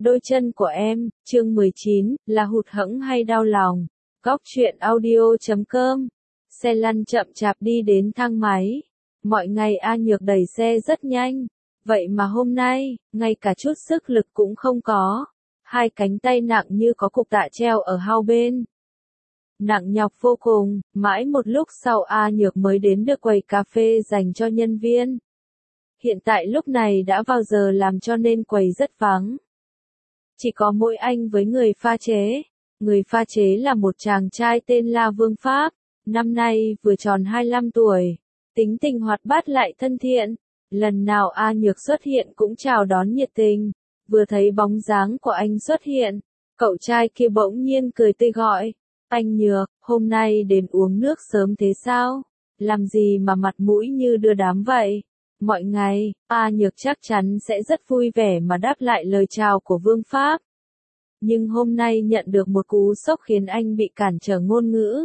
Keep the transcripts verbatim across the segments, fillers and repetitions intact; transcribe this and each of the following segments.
Đôi chân của em, chương mười chín, là hụt hẫng hay đau lòng. Góc truyện audio chấm com. Xe lăn chậm chạp đi đến thang máy. Mọi ngày A Nhược đẩy xe rất nhanh. Vậy mà hôm nay, ngay cả chút sức lực cũng không có. Hai cánh tay nặng như có cục tạ treo ở hai bên. Nặng nhọc vô cùng, mãi một lúc sau A Nhược mới đến được quầy cà phê dành cho nhân viên. Hiện tại lúc này đã vào giờ làm cho nên quầy rất vắng. Chỉ có mỗi anh với người pha chế. Người pha chế là một chàng trai tên là Vương Pháp, năm nay vừa tròn hai mươi lăm tuổi. Tính tình hoạt bát lại thân thiện. Lần nào A Nhược xuất hiện cũng chào đón nhiệt tình. Vừa thấy bóng dáng của anh xuất hiện, cậu trai kia bỗng nhiên cười tươi gọi. Anh Nhược, hôm nay đến uống nước sớm thế sao? Làm gì mà mặt mũi như đưa đám vậy? Mọi ngày, A Nhược chắc chắn sẽ rất vui vẻ mà đáp lại lời chào của Vương Pháp. Nhưng hôm nay nhận được một cú sốc khiến anh bị cản trở ngôn ngữ.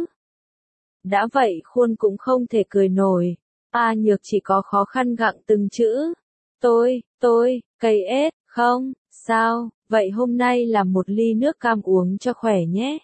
Đã vậy khuôn cũng không thể cười nổi. A Nhược chỉ có khó khăn gặng từng chữ. Tôi, tôi, cây ết, không, sao, vậy hôm nay làm một ly nước cam uống cho khỏe nhé.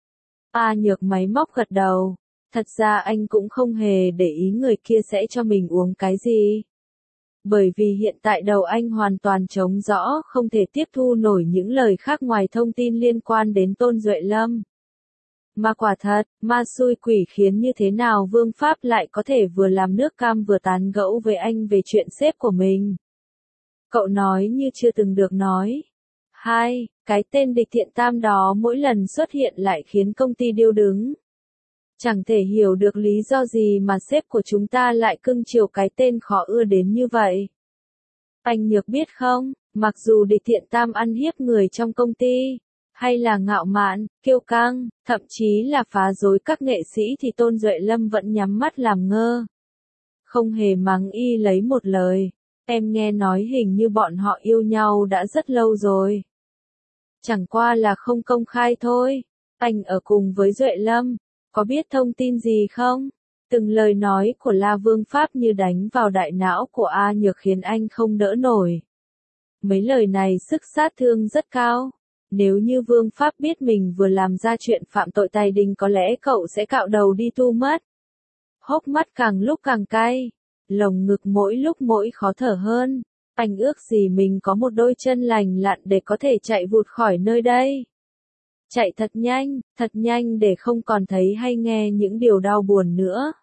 A Nhược máy móc gật đầu. Thật ra anh cũng không hề để ý người kia sẽ cho mình uống cái gì. Bởi vì hiện tại đầu anh hoàn toàn trống rỗng, không thể tiếp thu nổi những lời khác ngoài thông tin liên quan đến Tôn Duệ Lâm. Mà quả thật, ma xui quỷ khiến như thế nào Vương Pháp lại có thể vừa làm nước cam vừa tán gẫu với anh về chuyện sếp của mình. Cậu nói như chưa từng được nói. Hai, cái tên địch thiện tam đó mỗi lần xuất hiện lại khiến công ty điêu đứng. Chẳng thể hiểu được lý do gì mà sếp của chúng ta lại cưng chiều cái tên khó ưa đến như vậy. Anh Nhược biết không, mặc dù địch thiện tam ăn hiếp người trong công ty, hay là ngạo mạn, kiêu căng, thậm chí là phá rối các nghệ sĩ thì Tôn Duệ Lâm vẫn nhắm mắt làm ngơ. Không hề mắng y lấy một lời. Em nghe nói hình như bọn họ yêu nhau đã rất lâu rồi. Chẳng qua là không công khai thôi. Anh ở cùng với Duệ Lâm. Có biết thông tin gì không? Từng lời nói của La Vương Pháp như đánh vào đại não của A Nhược khiến anh không đỡ nổi. Mấy lời này sức sát thương rất cao. Nếu như Vương Pháp biết mình vừa làm ra chuyện phạm tội tài đình có lẽ cậu sẽ cạo đầu đi tu mất. Hốc mắt càng lúc càng cay. Lồng ngực mỗi lúc mỗi khó thở hơn. Anh ước gì mình có một đôi chân lành lặn để có thể chạy vụt khỏi nơi đây. Chạy thật nhanh, thật nhanh để không còn thấy hay nghe những điều đau buồn nữa.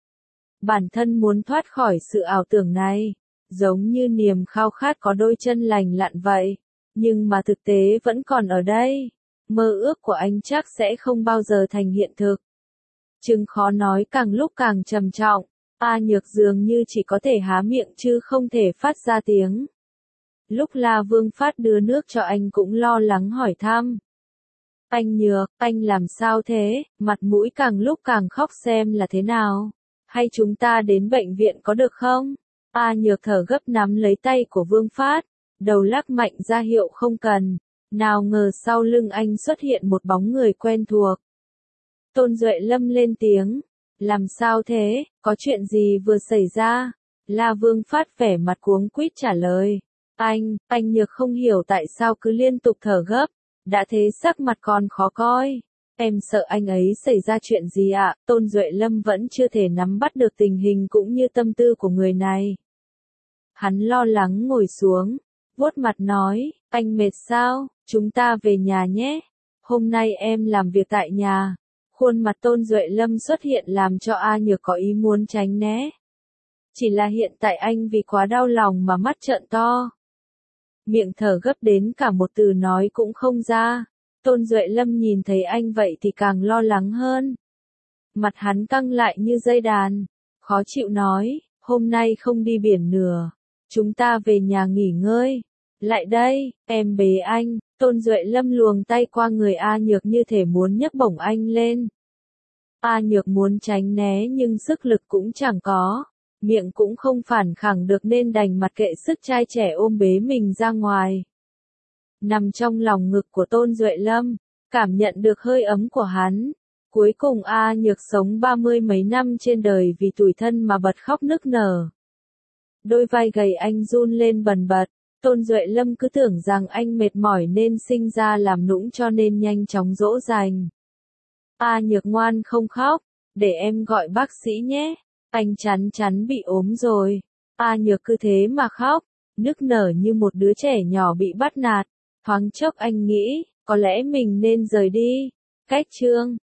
Bản thân muốn thoát khỏi sự ảo tưởng này, giống như niềm khao khát có đôi chân lành lặn vậy, nhưng mà thực tế vẫn còn ở đây. Mơ ước của anh chắc sẽ không bao giờ thành hiện thực. Chứng khó nói càng lúc càng trầm trọng, A Nhược dường như chỉ có thể há miệng chứ không thể phát ra tiếng. Lúc La Vương Phát đưa nước cho anh cũng lo lắng hỏi thăm. Anh Nhược, anh làm sao thế, mặt mũi càng lúc càng khóc xem là thế nào? Hay chúng ta đến bệnh viện có được không? A Nhược thở gấp nắm lấy tay của Vương Phát, đầu lắc mạnh ra hiệu không cần. Nào ngờ sau lưng anh xuất hiện một bóng người quen thuộc. Tôn Duệ Lâm lên tiếng. Làm sao thế, có chuyện gì vừa xảy ra? La Vương Phát vẻ mặt cuống quýt trả lời. Anh, anh Nhược không hiểu tại sao cứ liên tục thở gấp. Đã thế sắc mặt còn khó coi. Em sợ anh ấy xảy ra chuyện gì ạ? À? Tôn Duệ Lâm vẫn chưa thể nắm bắt được tình hình cũng như tâm tư của người này. Hắn lo lắng ngồi xuống, vuốt mặt nói, anh mệt sao? Chúng ta về nhà nhé. Hôm nay em làm việc tại nhà. Khuôn mặt Tôn Duệ Lâm xuất hiện làm cho A Nhược có ý muốn tránh né. Chỉ là hiện tại anh vì quá đau lòng mà mắt trợn to. Miệng thở gấp đến cả một từ nói cũng không ra. Tôn Duệ Lâm nhìn thấy anh vậy thì càng lo lắng hơn. Mặt hắn căng lại như dây đàn. Khó chịu nói, hôm nay không đi biển nửa. Chúng ta về nhà nghỉ ngơi. Lại đây, em bế anh. Tôn Duệ Lâm luồng tay qua người A Nhược như thể muốn nhấc bổng anh lên. A Nhược muốn tránh né nhưng sức lực cũng chẳng có. Miệng cũng không phản khẳng được nên đành mặc kệ sức trai trẻ ôm bế mình ra ngoài. Nằm trong lòng ngực của Tôn Duệ Lâm, cảm nhận được hơi ấm của hắn. Cuối cùng A Nhược sống ba mươi mấy năm trên đời vì tủi thân mà bật khóc nức nở. Đôi vai gầy anh run lên bần bật. Tôn Duệ Lâm cứ tưởng rằng anh mệt mỏi nên sinh ra làm nũng cho nên nhanh chóng dỗ dành. A Nhược ngoan không khóc, để em gọi bác sĩ nhé, anh chắn chắn bị ốm rồi. A Nhược cứ thế mà khóc, nức nở như một đứa trẻ nhỏ bị bắt nạt. Thoáng chốc anh nghĩ, có lẽ mình nên rời đi. Cách chương